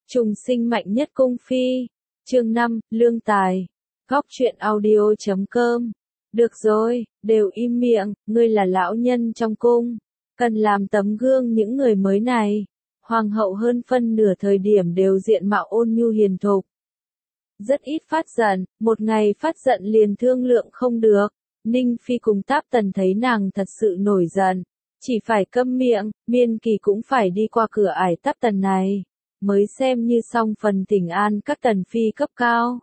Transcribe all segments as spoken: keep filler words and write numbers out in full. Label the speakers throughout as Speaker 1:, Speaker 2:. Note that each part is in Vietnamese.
Speaker 1: Trùng sinh mạnh nhất cung phi. Chương năm, lương tài. Góc truyện audio chấm com. Được rồi, đều im miệng, ngươi là lão nhân trong cung, cần làm tấm gương những người mới này. Hoàng hậu hơn phân nửa thời điểm đều diện mạo ôn nhu hiền thục. Rất ít phát giận, một ngày phát giận liền thương lượng không được. Ninh Phi cùng Táp Tần thấy nàng thật sự nổi giận, chỉ phải câm miệng, Miên Kỳ cũng phải đi qua cửa ải Táp Tần này, mới xem như xong phần thỉnh an các tần phi cấp cao.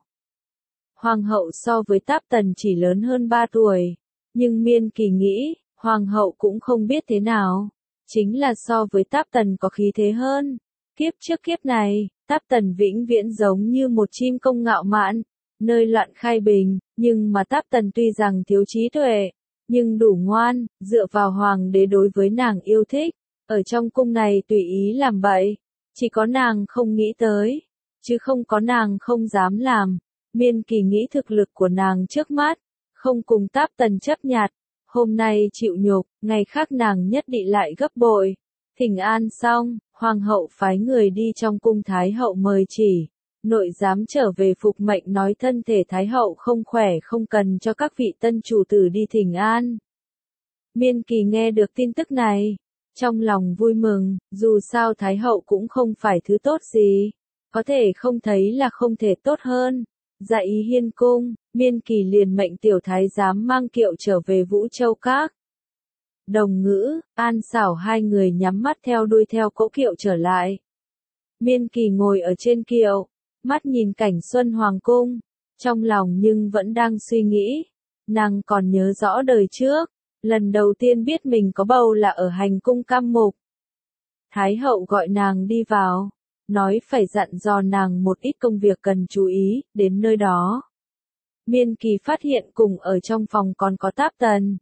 Speaker 1: Hoàng hậu so với Táp Tần chỉ lớn hơn ba tuổi, nhưng Miên Kỳ nghĩ, Hoàng hậu cũng không biết thế nào, chính là so với Táp Tần có khí thế hơn. Kiếp trước kiếp này, Táp Tần vĩnh viễn giống như một chim công ngạo mạn, nơi loạn khai bình, nhưng mà Táp Tần tuy rằng thiếu trí tuệ, nhưng đủ ngoan, dựa vào hoàng đế đối với nàng yêu thích, ở trong cung này tùy ý làm bậy, chỉ có nàng không nghĩ tới, chứ không có nàng không dám làm. Miên Kỳ nghĩ thực lực của nàng trước mắt, không cùng Táp Tần chấp nhặt, hôm nay chịu nhục, ngày khác nàng nhất định lại gấp bội. Thỉnh an xong, hoàng hậu phái người đi trong cung thái hậu mời chỉ, nội giám trở về phục mệnh nói thân thể thái hậu không khỏe không cần cho các vị tân chủ tử đi thỉnh an. Miên Kỳ nghe được tin tức này, trong lòng vui mừng, dù sao thái hậu cũng không phải thứ tốt gì, có thể không thấy là không thể tốt hơn. Dạ ý hiên cung, Miên Kỳ liền mệnh tiểu thái giám mang kiệu trở về Vũ Châu Các. Đồng Ngữ, An Xảo hai người nhắm mắt theo đuôi theo cỗ kiệu trở lại. Miên Kỳ ngồi ở trên kiệu, mắt nhìn cảnh xuân hoàng cung, trong lòng nhưng vẫn đang suy nghĩ. Nàng còn nhớ rõ đời trước, lần đầu tiên biết mình có bầu là ở hành cung Cam Mục. Thái hậu gọi nàng đi vào, nói phải dặn dò nàng một ít công việc cần chú ý, đến nơi đó. Miên Kỳ phát hiện cùng ở trong phòng còn có Táp Tần.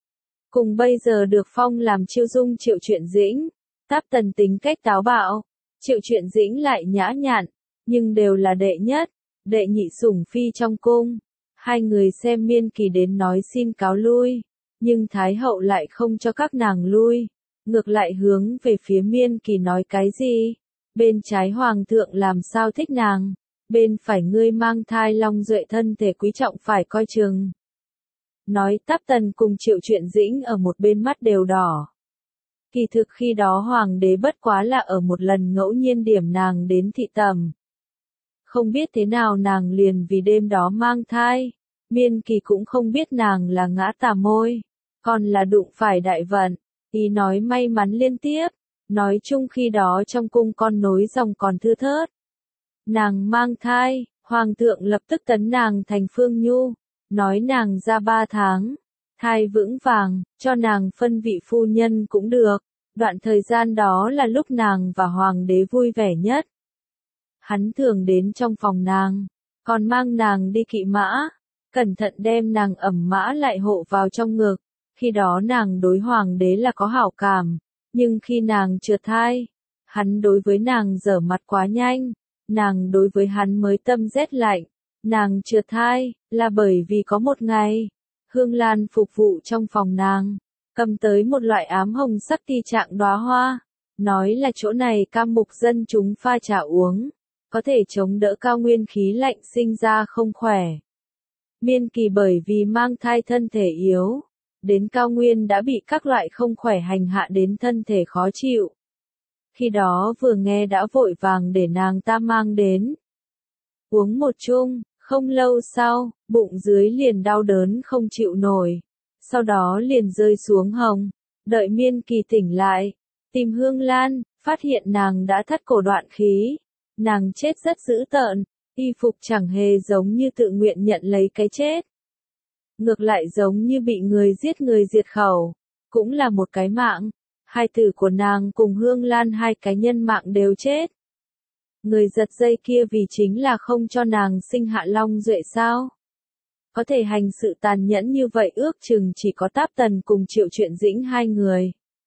Speaker 1: Cùng bây giờ được phong làm chiêu dung Triệu Truyện Dĩnh, Táp Tần tính cách táo bạo, Triệu Truyện Dĩnh lại nhã nhặn, nhưng đều là đệ nhất, đệ nhị sủng phi trong cung. Hai người xem Miên Kỳ đến nói xin cáo lui, nhưng Thái hậu lại không cho các nàng lui, ngược lại hướng về phía Miên Kỳ nói cái gì? Bên trái hoàng thượng làm sao thích nàng, bên phải ngươi mang thai long duệ thân thể quý trọng phải coi chừng. Nói Táp Tần cùng Triệu Truyện Dĩnh ở một bên mắt đều đỏ. Kỳ thực khi đó hoàng đế bất quá là ở một lần ngẫu nhiên điểm nàng đến thị tầm. Không biết thế nào nàng liền vì đêm đó mang thai, Miên Kỳ cũng không biết nàng là ngã tà môi, còn là đụng phải đại vận, ý nói may mắn liên tiếp, nói chung khi đó trong cung con nối dòng còn thưa thớt. Nàng mang thai, hoàng thượng lập tức tấn nàng thành Phương Nhu, nói nàng ra ba tháng, thai vững vàng, cho nàng phân vị phu nhân cũng được, đoạn thời gian đó là lúc nàng và hoàng đế vui vẻ nhất. Hắn thường đến trong phòng nàng, còn mang nàng đi kỵ mã, cẩn thận đem nàng ẩm mã lại hộ vào trong ngực, khi đó nàng đối hoàng đế là có hảo cảm, nhưng khi nàng trượt thai, hắn đối với nàng dở mặt quá nhanh, nàng đối với hắn mới tâm rét lạnh. Nàng trượt thai, là bởi vì có một ngày, Hương Lan phục vụ trong phòng nàng, cầm tới một loại ám hồng sắc ti trạng đóa hoa, nói là chỗ này Cam Mục dân chúng pha trà uống, có thể chống đỡ cao nguyên khí lạnh sinh ra không khỏe. Miên Kỳ bởi vì mang thai thân thể yếu, đến cao nguyên đã bị các loại không khỏe hành hạ đến thân thể khó chịu. Khi đó vừa nghe đã vội vàng để nàng ta mang đến. Uống một chung, không lâu sau, bụng dưới liền đau đớn không chịu nổi, sau đó liền rơi xuống hồng, đợi Miên Kỳ tỉnh lại, tìm Hương Lan, phát hiện nàng đã thất cổ đoạn khí, nàng chết rất dữ tợn, y phục chẳng hề giống như tự nguyện nhận lấy cái chết. Ngược lại giống như bị người giết người diệt khẩu, cũng là một cái mạng, hai tử của nàng cùng Hương Lan hai cái nhân mạng đều chết. Người giật dây kia vì chính là không cho nàng sinh hạ long duệ sao? Có thể hành sự tàn nhẫn như vậy ước chừng chỉ có Táp Tần cùng Triệu Truyện Dĩnh hai người.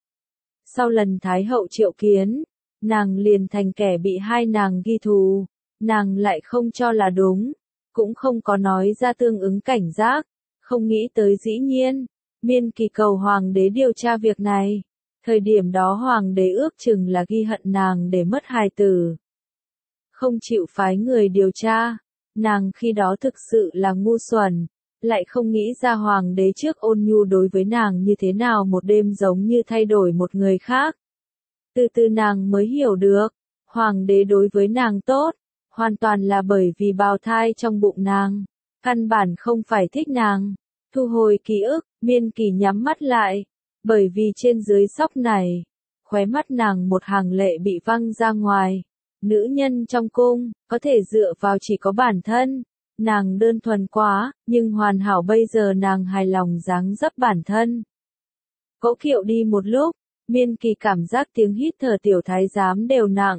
Speaker 1: Sau lần Thái hậu triệu kiến, nàng liền thành kẻ bị hai nàng ghi thù, nàng lại không cho là đúng, cũng không có nói ra tương ứng cảnh giác, không nghĩ tới dĩ nhiên, Miên Kỳ cầu hoàng đế điều tra việc này. Thời điểm đó hoàng đế ước chừng là ghi hận nàng để mất hài tử. không chịu phái người điều tra. Nàng khi đó thực sự là ngu xuẩn, lại không nghĩ ra hoàng đế trước ôn nhu đối với nàng như thế nào một đêm giống như thay đổi một người khác. Từ từ nàng mới hiểu được, hoàng đế đối với nàng tốt, hoàn toàn là bởi vì bào thai trong bụng nàng, căn bản không phải thích nàng. Thu hồi ký ức, Miên Kỳ nhắm mắt lại, bởi vì trên dưới sóc này, khóe mắt nàng một hàng lệ bị văng ra ngoài. Nữ nhân trong cung, có thể dựa vào chỉ có bản thân, nàng đơn thuần quá, nhưng hoàn hảo bây giờ nàng hài lòng dáng dấp bản thân. Cỗ kiệu đi một lúc, Miên Kỳ cảm giác tiếng hít thở tiểu thái giám đều nặng.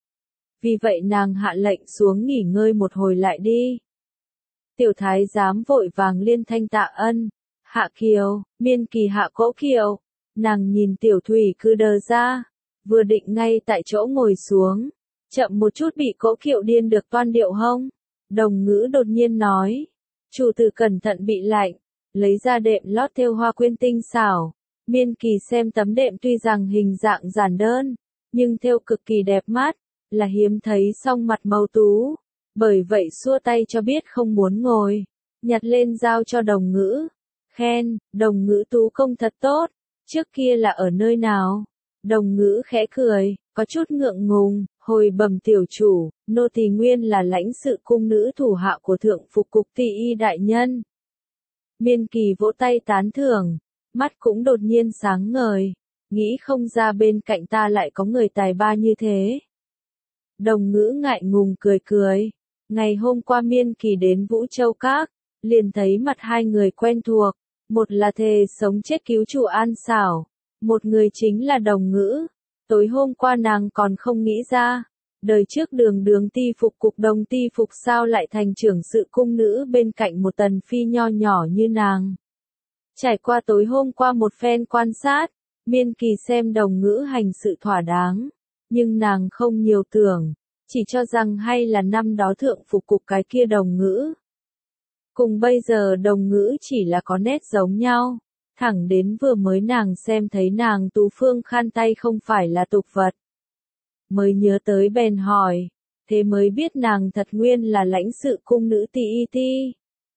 Speaker 1: Vì vậy nàng hạ lệnh xuống nghỉ ngơi một hồi lại đi. Tiểu thái giám vội vàng liên thanh tạ ân, hạ kiều, Miên Kỳ hạ cỗ kiệu, nàng nhìn tiểu thủy cứ đờ ra, vừa định ngay tại chỗ ngồi xuống, chậm một chút bị cỗ kiệu điên được toan điệu hông. Đồng Ngữ đột nhiên nói, chủ tử cẩn thận bị lạnh, lấy ra đệm lót thêu hoa quyên tinh xảo. Miên Kỳ xem tấm đệm tuy rằng hình dạng giản đơn, nhưng thêu cực kỳ đẹp mắt, là hiếm thấy song mặt màu tú. Bởi vậy xua tay cho biết không muốn ngồi, nhặt lên giao cho Đồng Ngữ. Khen, Đồng Ngữ tú công thật tốt, trước kia là ở nơi nào? Đồng Ngữ khẽ cười, có chút ngượng ngùng, hồi bẩm tiểu chủ, nô tỳ nguyên là lãnh sự cung nữ thủ hạ của thượng phục cục ti y đại nhân. Miên Kỳ vỗ tay tán thưởng, mắt cũng đột nhiên sáng ngời, nghĩ không ra bên cạnh ta lại có người tài ba như thế. Đồng Ngữ ngại ngùng cười cười, ngày hôm qua Miên Kỳ đến Vũ Châu Các, liền thấy mặt hai người quen thuộc, một là thề sống chết cứu chủ An Xảo, một người chính là Đồng Ngữ. Tối hôm qua nàng còn không nghĩ ra, đời trước đường đường ti phục cục Đồng ti phục sao lại thành trưởng sự cung nữ bên cạnh một tần phi nho nhỏ như nàng. Trải qua tối hôm qua một phen quan sát, Miên Kỳ xem Đồng Ngữ hành sự thỏa đáng, nhưng nàng không nhiều tưởng, chỉ cho rằng hay là năm đó thượng phục cục cái kia Đồng Ngữ. Cùng bây giờ Đồng Ngữ chỉ là có nét giống nhau, thẳng đến vừa mới nàng xem thấy nàng tú phương khan tay không phải là tục vật. Mới nhớ tới bèn hỏi, thế mới biết nàng thật nguyên là lãnh sự cung nữ ti y ti.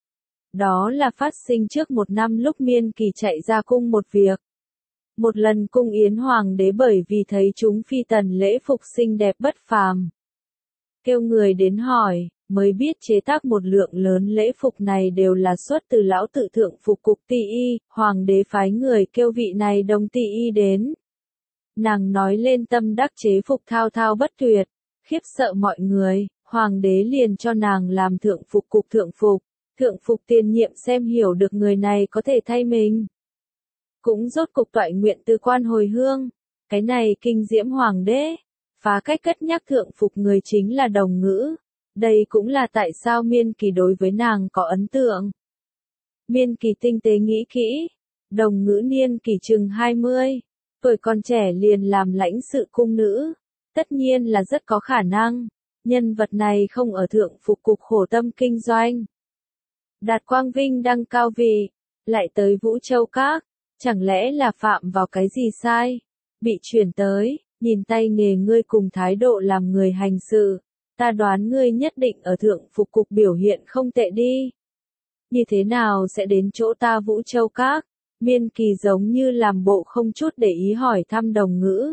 Speaker 1: Đó là phát sinh trước một năm lúc Miên Kỳ chạy ra cung một việc. Một lần cung yến hoàng đế bởi vì thấy chúng phi tần lễ phục xinh đẹp bất phàm, kêu người đến hỏi, mới biết chế tác một lượng lớn lễ phục này đều là xuất từ lão tự thượng phục cục ti y, hoàng đế phái người kêu vị này Đồng ti y đến. Nàng nói lên tâm đắc chế phục thao thao bất tuyệt, khiếp sợ mọi người, hoàng đế liền cho nàng làm thượng phục cục thượng phục, thượng phục tiền nhiệm xem hiểu được người này có thể thay mình. Cũng rốt cục toại nguyện từ quan hồi hương, cái này kinh diễm hoàng đế, phá cách cất nhắc thượng phục người chính là Đồng Ngữ. Đây cũng là tại sao Miên Kỳ đối với nàng có ấn tượng. Miên Kỳ tinh tế nghĩ kỹ, Đồng Ngữ niên kỷ chừng hai mươi, tuổi còn trẻ liền làm lãnh sự cung nữ, tất nhiên là rất có khả năng, nhân vật này không ở thượng phục cục khổ tâm kinh doanh. Đạt quang vinh đăng cao vị, lại tới Vũ Châu Các, chẳng lẽ là phạm vào cái gì sai, bị chuyển tới, nhìn tay nghề ngươi cùng thái độ làm người hành sự. Ta đoán ngươi nhất định ở thượng phục cục biểu hiện không tệ đi. Như thế nào sẽ đến chỗ ta Vũ Châu Các? Miên Kỳ giống như làm bộ không chút để ý hỏi thăm Đồng Ngữ.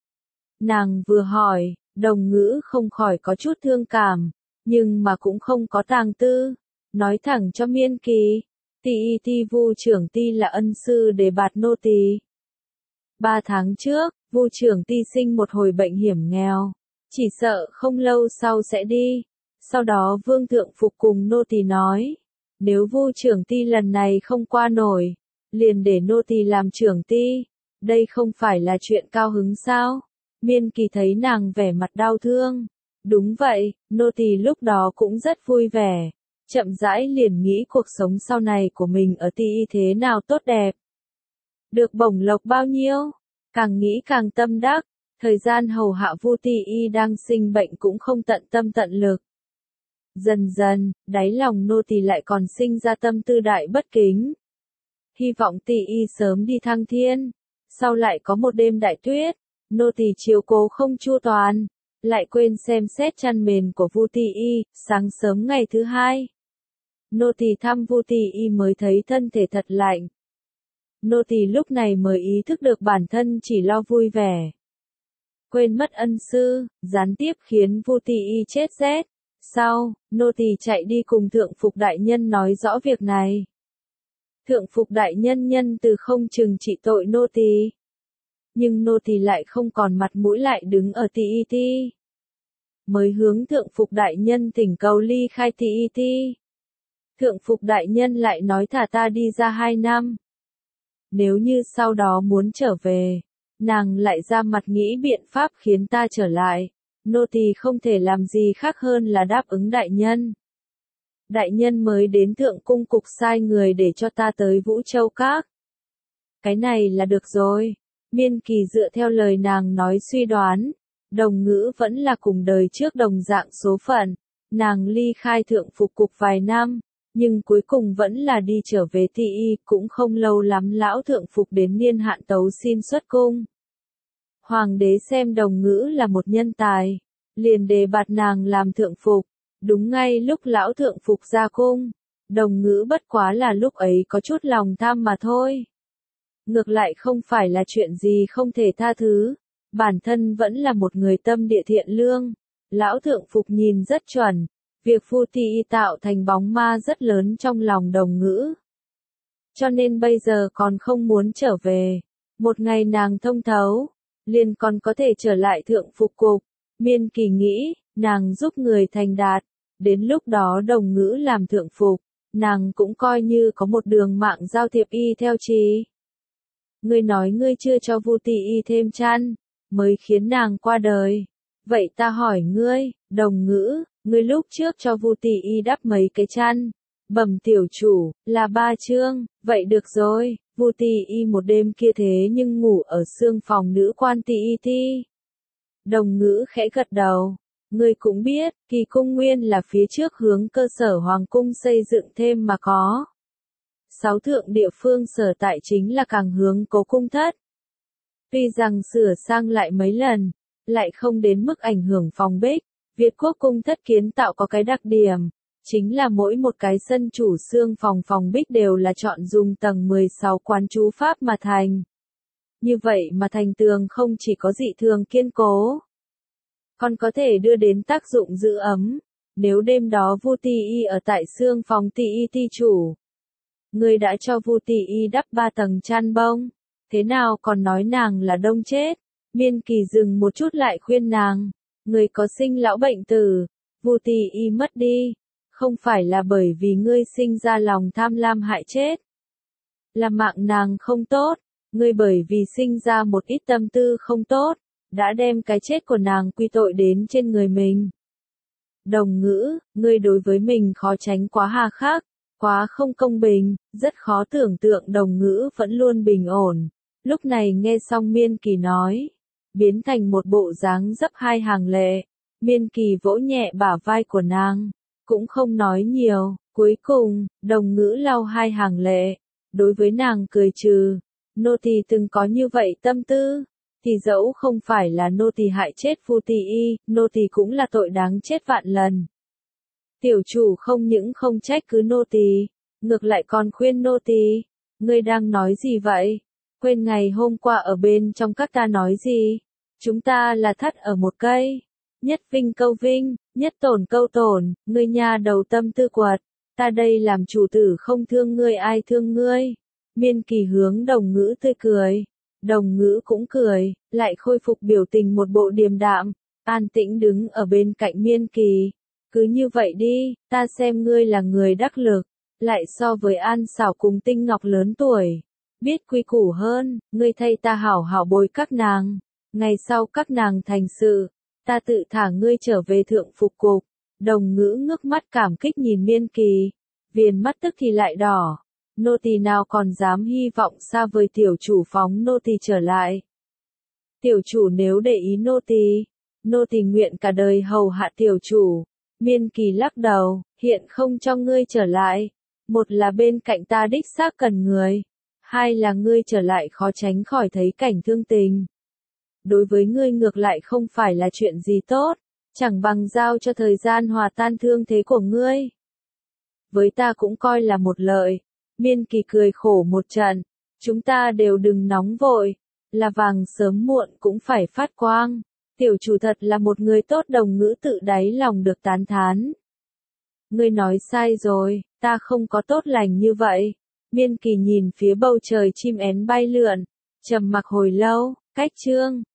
Speaker 1: Nàng vừa hỏi, Đồng Ngữ không khỏi có chút thương cảm, nhưng mà cũng không có tàng tư. Nói thẳng cho Miên Kỳ, ti y ti Vu trưởng ti là ân sư để bạt nô tỳ. Ba tháng trước, Vu trưởng ti sinh một hồi bệnh hiểm nghèo. Chỉ sợ không lâu sau sẽ đi. Sau đó Vương Thượng Phục cùng nô tỳ nói, nếu Vu trưởng ti lần này không qua nổi, liền để nô tỳ làm trưởng ti. Đây không phải là chuyện cao hứng sao? Miên Kỳ thấy nàng vẻ mặt đau thương. Đúng vậy, nô tỳ lúc đó cũng rất vui vẻ. Chậm rãi liền nghĩ cuộc sống sau này của mình ở ti y thế nào tốt đẹp. Được bổng lộc bao nhiêu? Càng nghĩ càng tâm đắc. Thời gian hầu hạ Vu ti y đang sinh bệnh cũng không tận tâm tận lực. Dần dần, đáy lòng nô tỳ lại còn sinh ra tâm tư đại bất kính. Hy vọng ti y sớm đi thăng thiên. Sau lại có một đêm đại tuyết, nô tỳ chiếu cố không chu toàn, lại quên xem xét chăn mền của Vu Ti Y. Sáng sớm ngày thứ hai, nô tỳ thăm Vu Ti Y mới thấy thân thể thật lạnh. Nô tỳ lúc này mới ý thức được bản thân chỉ lo vui vẻ, quên mất ân sư, gián tiếp khiến Vu Ti Y chết rét. Sau, nô tỳ chạy đi cùng thượng phục đại nhân nói rõ việc này. Thượng phục đại nhân nhân từ không trừng trị tội nô tỳ, nhưng nô tỳ lại không còn mặt mũi lại đứng ở Ti Y Ti, mới hướng thượng phục đại nhân thỉnh cầu ly khai Ti Y Ti. Thượng phục đại nhân lại nói thả ta đi ra hai năm. Nếu như sau đó muốn trở về, nàng lại ra mặt nghĩ biện pháp khiến ta trở lại, nô tỳ không thể làm gì khác hơn là đáp ứng đại nhân. Đại nhân mới đến thượng cung cục sai người để cho ta tới Vũ Châu Các. Cái này là được rồi. Miên Kỳ dựa theo lời nàng nói suy đoán, Đồng Ngữ vẫn là cùng đời trước đồng dạng số phận. Nàng ly khai thượng phục cục vài năm, nhưng cuối cùng vẫn là đi trở về Ti Y. Cũng không lâu lắm lão thượng phục đến niên hạn tấu xin xuất cung. Hoàng đế xem Đồng Ngữ là một nhân tài, liền đề bạt nàng làm thượng phục. Đúng ngay lúc lão thượng phục ra cung, Đồng Ngữ bất quá là lúc ấy có chút lòng tham mà thôi. Ngược lại không phải là chuyện gì không thể tha thứ, bản thân vẫn là một người tâm địa thiện lương. Lão thượng phục nhìn rất chuẩn, việc Vu Ti Y tạo thành bóng ma rất lớn trong lòng Đồng Ngữ. Cho nên bây giờ còn không muốn trở về. Một ngày nàng thông thấu, liền còn có thể trở lại thượng phục cục. Miên Kỳ nghĩ, nàng giúp người thành đạt, đến lúc đó Đồng Ngữ làm thượng phục, nàng cũng coi như có một đường mạng giao thiệp y theo trì. Ngươi nói ngươi chưa cho Vu Ti Y thêm chăn, mới khiến nàng qua đời. Vậy ta hỏi ngươi, Đồng Ngữ, ngươi lúc trước cho Vu Ti Y đắp mấy cái chăn? Bẩm tiểu chủ, là ba chương. Vậy được rồi, Vu Ti Y một đêm kia thế nhưng ngủ ở xương phòng nữ quan Ti Y Ti. Đồng Ngữ khẽ gật đầu. Ngươi cũng biết, Kỳ cung nguyên là phía trước hướng cơ sở hoàng cung xây dựng thêm mà có. Sáu thượng địa phương sở tại chính là càng hướng Cố cung thất. Tuy rằng sửa sang lại mấy lần, lại không đến mức ảnh hưởng phòng bích. Việt Quốc cung thất kiến tạo có cái đặc điểm, chính là mỗi một cái sân chủ xương phòng phòng bích đều là chọn dùng tầng mười sáu quán chú pháp mà thành. Như vậy mà thành tường không chỉ có dị thường kiên cố, còn có thể đưa đến tác dụng giữ ấm. Nếu đêm đó Vu Ti Y ở tại xương phòng Ti Y Ti chủ, người đã cho Vu Ti Y đắp ba tầng chăn bông, thế nào còn nói nàng là đông chết? Miên Kỳ dừng một chút lại khuyên nàng, người có sinh lão bệnh tử, Vu Ti Y mất đi, không phải là bởi vì ngươi sinh ra lòng tham lam hại chết, là mạng nàng không tốt, ngươi bởi vì sinh ra một ít tâm tư không tốt, đã đem cái chết của nàng quy tội đến trên người mình. Đồng Ngữ, ngươi đối với mình khó tránh quá hà khắc, quá không công bình, rất khó tưởng tượng Đồng Ngữ vẫn luôn bình ổn. Lúc này nghe xong Miên Kỳ nói, biến thành một bộ dáng dấp hai hàng lệ. Miên Kỳ vỗ nhẹ bả vai của nàng, cũng không nói nhiều. Cuối cùng, Đồng Ngữ lau hai hàng lệ, đối với nàng cười trừ. Nô tỳ từng có như vậy tâm tư, thì dẫu không phải là nô tỳ hại chết Vu Ti Y, nô tỳ cũng là tội đáng chết vạn lần. Tiểu chủ không những không trách cứ nô tỳ, ngược lại còn khuyên nô tỳ. Ngươi đang nói gì vậy? Quên ngày hôm qua ở bên trong các ta nói gì? Chúng ta là thắt ở một cây. Nhất vinh câu vinh, nhất tổn câu tổn, ngươi nha đầu tâm tư quật. Ta đây làm chủ tử không thương ngươi ai thương ngươi. Miên Kỳ hướng Đồng Ngữ tươi cười. Đồng Ngữ cũng cười, lại khôi phục biểu tình một bộ điềm đạm, an tĩnh đứng ở bên cạnh Miên Kỳ. Cứ như vậy đi, ta xem ngươi là người đắc lực, lại so với An Xảo cùng Tinh Ngọc lớn tuổi, biết quy củ hơn, ngươi thay ta hảo hảo bồi các nàng. Ngày sau các nàng thành sự, ta tự thả ngươi trở về thượng phục cục. Đồng Ngữ ngước mắt cảm kích nhìn Miên Kỳ, viền mắt tức thì lại đỏ. Nô tỳ nào còn dám hy vọng xa vời tiểu chủ phóng nô tỳ trở lại. Tiểu chủ nếu để ý nô tỳ, nô tỳ nguyện cả đời hầu hạ tiểu chủ. Miên Kỳ lắc đầu, hiện không cho ngươi trở lại. Một là bên cạnh ta đích xác cần người, hai là ngươi trở lại khó tránh khỏi thấy cảnh thương tình. đối với ngươi ngược lại không phải là chuyện gì tốt, chẳng bằng giao cho thời gian hòa tan thương thế của ngươi. Với ta cũng coi là một lợi. Miên Kỳ cười khổ một trận, chúng ta đều đừng nóng vội, là vàng sớm muộn cũng phải phát quang. Tiểu chủ thật là một người tốt, Đồng Ngữ tự đáy lòng được tán thán. Ngươi nói sai rồi, ta không có tốt lành như vậy. Miên Kỳ nhìn phía bầu trời chim én bay lượn, trầm mặc hồi lâu, cách chương